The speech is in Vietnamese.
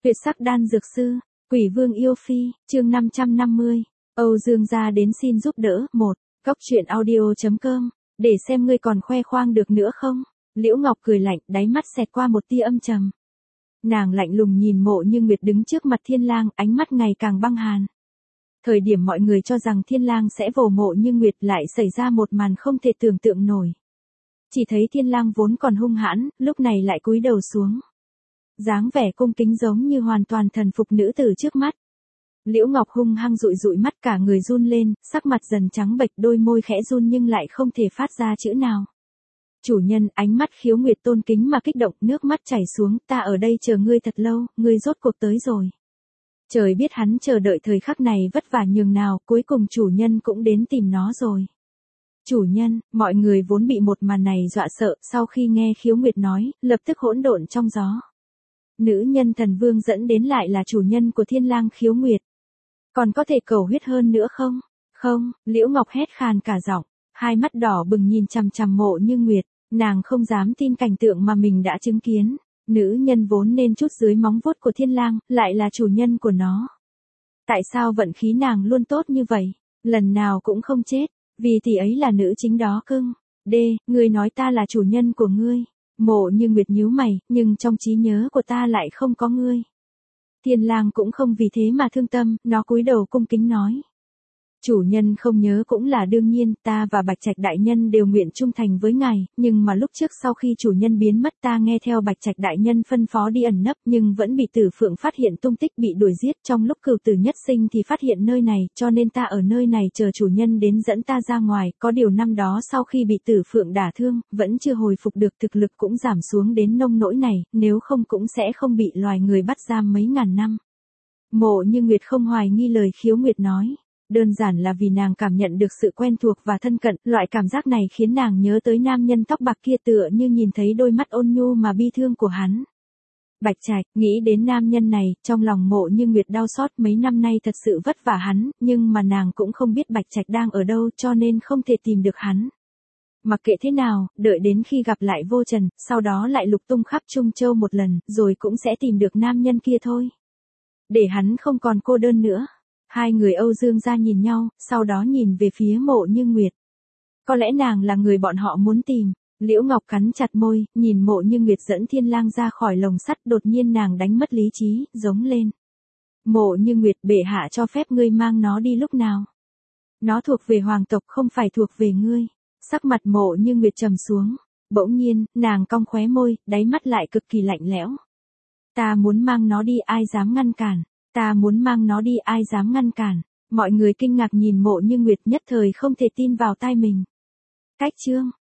Tuyệt sắc đan dược sư, Quỷ Vương yêu phi, chương 550. Âu Dương gia đến xin giúp đỡ. 1. Góc truyện audio.com. Để xem ngươi còn khoe khoang được nữa không? Liễu Ngọc cười lạnh, đáy mắt xẹt qua một tia âm trầm. Nàng lạnh lùng nhìn Mộ Như Nguyệt đứng trước mặt Thiên Lang, ánh mắt ngày càng băng hàn. Thời điểm mọi người cho rằng Thiên Lang sẽ vồ Mộ Như Nguyệt, lại xảy ra một màn không thể tưởng tượng nổi. Chỉ thấy Thiên Lang vốn còn hung hãn, lúc này lại cúi đầu xuống. Dáng vẻ cung kính giống như hoàn toàn thần phục nữ tử trước mắt. Liễu Ngọc hung hăng dụi dụi mắt, cả người run lên, sắc mặt dần trắng bệch, đôi môi khẽ run nhưng lại không thể phát ra chữ nào. Chủ nhân, ánh mắt Khiếu Nguyệt tôn kính mà kích động, nước mắt chảy xuống, ta ở đây chờ ngươi thật lâu, ngươi rốt cuộc tới rồi. Trời biết hắn chờ đợi thời khắc này vất vả nhường nào, cuối cùng chủ nhân cũng đến tìm nó rồi. Chủ nhân, mọi người vốn bị một màn này dọa sợ, sau khi nghe Khiếu Nguyệt nói, lập tức hỗn độn trong gió. Nữ nhân thần vương dẫn đến lại là chủ nhân của Thiên Lang Khiếu Nguyệt. Còn có thể cầu huyết hơn nữa không? Không, Liễu Ngọc hét khàn cả giọng, hai mắt đỏ bừng nhìn chằm chằm Mộ Như Nguyệt, nàng không dám tin cảnh tượng mà mình đã chứng kiến. Nữ nhân vốn nên trút dưới móng vuốt của Thiên Lang, lại là chủ nhân của nó. Tại sao vận khí nàng luôn tốt như vậy, lần nào cũng không chết, vì tỷ ấy là nữ chính đó cưng. Ngươi nói ta là chủ nhân của ngươi. Mộ Như Nguyệt nhíu mày, nhưng trong trí nhớ của ta lại không có ngươi. Thiên Lang cũng không vì thế mà thương tâm, nó cúi đầu cung kính nói. Chủ nhân không nhớ cũng là đương nhiên, ta và Bạch Trạch đại nhân đều nguyện trung thành với ngài, nhưng mà lúc trước sau khi chủ nhân biến mất ta nghe theo Bạch Trạch đại nhân phân phó đi ẩn nấp, nhưng vẫn bị Tử Phượng phát hiện tung tích, bị đuổi giết. Trong lúc Cửu Tử nhất sinh thì phát hiện nơi này, cho nên ta ở nơi này chờ chủ nhân đến dẫn ta ra ngoài. Có điều năm đó sau khi bị Tử Phượng đả thương, vẫn chưa hồi phục được, thực lực cũng giảm xuống đến nông nỗi này, nếu không cũng sẽ không bị loài người bắt giam mấy ngàn năm. Mộ Như Nguyệt không hoài nghi lời Khiếu Nguyệt nói. Đơn giản là vì nàng cảm nhận được sự quen thuộc và thân cận, loại cảm giác này khiến nàng nhớ tới nam nhân tóc bạc kia, tựa như nhìn thấy đôi mắt ôn nhu mà bi thương của hắn. Bạch Trạch, nghĩ đến nam nhân này, trong lòng Mộ Như Nguyệt đau xót, mấy năm nay thật sự vất vả hắn, nhưng mà nàng cũng không biết Bạch Trạch đang ở đâu, cho nên không thể tìm được hắn. Mặc kệ thế nào, đợi đến khi gặp lại Vô Trần, sau đó lại lục tung khắp Trung Châu một lần, rồi cũng sẽ tìm được nam nhân kia thôi. Để hắn không còn cô đơn nữa. Hai người Âu Dương gia nhìn nhau, sau đó nhìn về phía Mộ Như Nguyệt. Có lẽ nàng là người bọn họ muốn tìm. Liễu Ngọc cắn chặt môi, nhìn Mộ Như Nguyệt dẫn Thiên Lang ra khỏi lồng sắt, đột nhiên nàng đánh mất lý trí, giống lên. Mộ Như Nguyệt, bệ hạ cho phép ngươi mang nó đi lúc nào? Nó thuộc về hoàng tộc, không phải thuộc về ngươi. Sắc mặt Mộ Như Nguyệt trầm xuống. Bỗng nhiên, nàng cong khóe môi, đáy mắt lại cực kỳ lạnh lẽo. Ta muốn mang nó đi, ai dám ngăn cản? Ta muốn mang nó đi, ai dám ngăn cản? Mọi người kinh ngạc nhìn Mộ Như Nguyệt, nhất thời không thể tin vào tai mình. Cách chương